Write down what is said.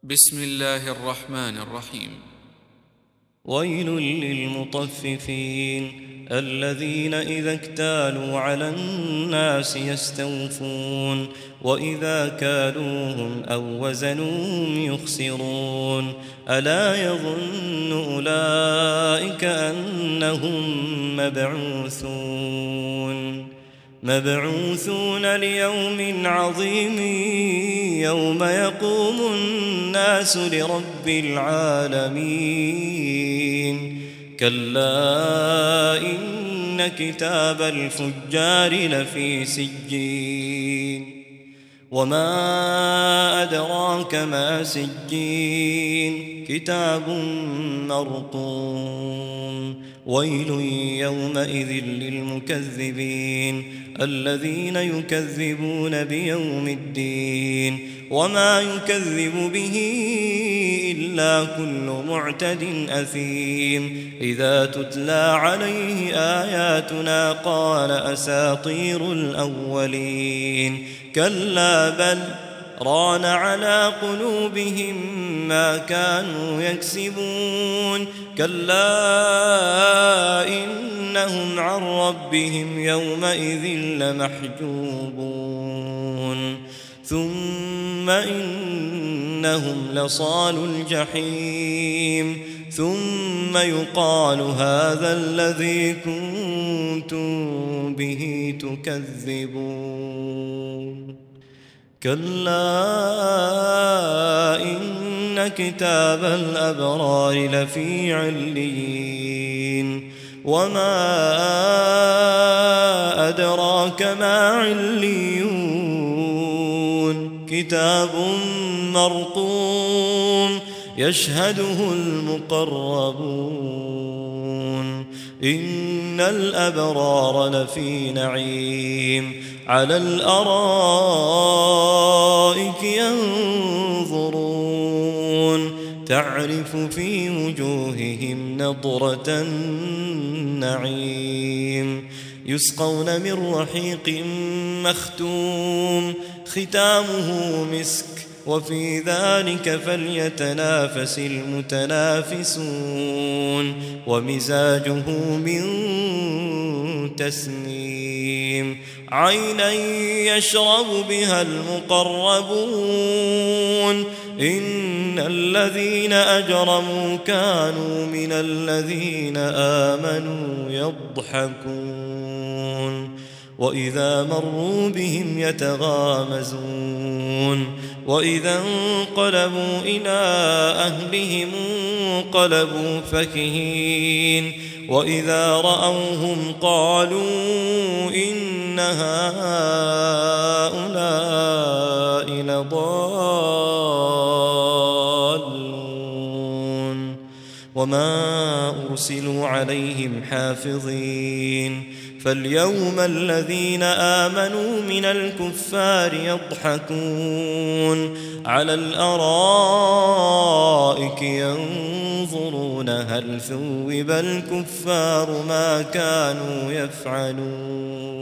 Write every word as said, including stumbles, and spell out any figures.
بسم الله الرحمن الرحيم. ويل للمطففين الذين إذا اكتالوا على الناس يستوفون وإذا كالوهم أو وزنوهم يخسرون ألا يظن أولئك أنهم مبعوثون مبعوثون ليوم عظيم يوم يقوم الناس لرب العالمين كلا إن كتاب الفجار لفي سجين وما أدراك ما سجين كتاب مرقوم ويل يومئذ للمكذبين الذين يكذبون بيوم الدين وما يكذب به إلا كل معتد أثيم إذا تتلى عليه آياتنا قال أساطير الأولين كلا بل ران على قلوبهم ما كانوا يكسبون كلا إنهم عن ربهم يومئذ لمحجوبون ثم إنهم لصالو الجحيم ثم يقال هذا الذي كنتم به تكذبون كلا إن كتاب الأبرار لفي عليين وما أدراك ما عليون كتاب مرقوم يشهده المقربون إن الأبرار لفي نعيم على الأرائك ينظرون تعرف في وجوههم نضرة النعيم يسقون من رحيق مختوم ختامه مسك وفي ذلك فليتنافس المتنافسون ومزاجه من تسنيم عينا يشرب بها المقربون إن الذين أجرموا كانوا من الذين آمنوا يضحكون وإذا مروا بهم يتغامزون وإذا انقلبوا إلى أهلهم انقلبوا فكهين وإذا رأوهم قالوا إن هؤلاء لضالون وما أرسلوا عليهم حافظين فاليوم الذين آمنوا من الكفار يضحكون على الأرائك ينظرون هل ثوب الكفار ما كانوا يفعلون